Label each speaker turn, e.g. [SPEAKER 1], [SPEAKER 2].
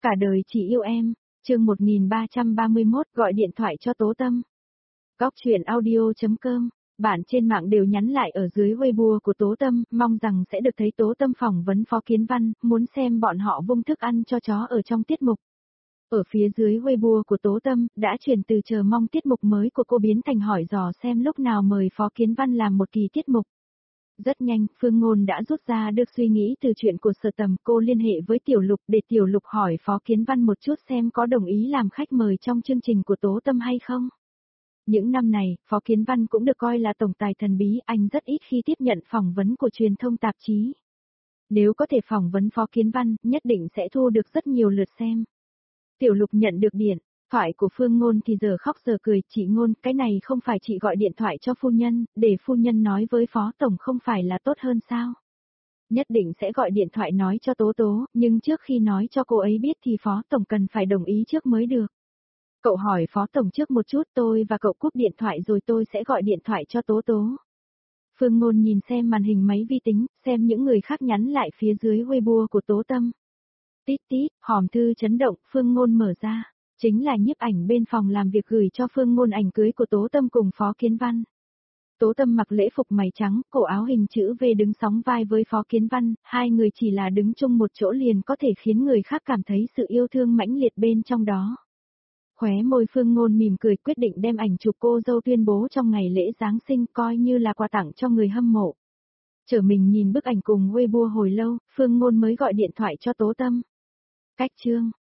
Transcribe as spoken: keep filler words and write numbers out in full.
[SPEAKER 1] Cả đời chỉ yêu em, chương một nghìn ba trăm ba mươi mốt gọi điện thoại cho Tố Tâm. Góc truyện audio.com, bạn trên mạng đều nhắn lại ở dưới Weibo của Tố Tâm, mong rằng sẽ được thấy Tố Tâm phỏng vấn Phó Kiến Văn, muốn xem bọn họ vung thức ăn cho chó ở trong tiết mục. Ở phía dưới Weibo của Tố Tâm, đã chuyển từ chờ mong tiết mục mới của cô biến thành hỏi dò xem lúc nào mời Phó Kiến Văn làm một kỳ tiết mục. Rất nhanh, Phương Ngôn đã rút ra được suy nghĩ từ chuyện của Sở Tầm, cô liên hệ với Tiểu Lục để Tiểu Lục hỏi Phó Kiến Văn một chút xem có đồng ý làm khách mời trong chương trình của Tố Tâm hay không. Những năm này, Phó Kiến Văn cũng được coi là tổng tài thần bí, anh rất ít khi tiếp nhận phỏng vấn của truyền thông tạp chí. Nếu có thể phỏng vấn Phó Kiến Văn, nhất định sẽ thu được rất nhiều lượt xem. Tiểu Lục nhận được điện thoại của Phương Ngôn thì giờ khóc giờ cười, chị Ngôn, cái này không phải chị gọi điện thoại cho phu nhân, để phu nhân nói với Phó Tổng không phải là tốt hơn sao? Nhất định sẽ gọi điện thoại nói cho Tố Tố, nhưng trước khi nói cho cô ấy biết thì Phó Tổng cần phải đồng ý trước mới được. Cậu hỏi Phó Tổng trước một chút, tôi và cậu cúp điện thoại rồi tôi sẽ gọi điện thoại cho Tố Tố. Phương Ngôn nhìn xem màn hình máy vi tính, xem những người khác nhắn lại phía dưới Weibo của Tố Tâm. Tít tít, hòm thư chấn động, Phương Ngôn mở ra. Chính là nhiếp ảnh bên phòng làm việc gửi cho Phương Ngôn ảnh cưới của Tố Tâm cùng Phó Kiến Văn. Tố Tâm mặc lễ phục mày trắng, cổ áo hình chữ V đứng sóng vai với Phó Kiến Văn, hai người chỉ là đứng chung một chỗ liền có thể khiến người khác cảm thấy sự yêu thương mãnh liệt bên trong đó. Khóe môi Phương Ngôn mỉm cười quyết định đem ảnh chụp cô dâu tuyên bố trong ngày lễ Giáng sinh coi như là quà tặng cho người hâm mộ. Trở mình nhìn bức ảnh cùng Weibo hồi lâu, Phương Ngôn mới gọi điện thoại cho Tố Tâm. Cách chương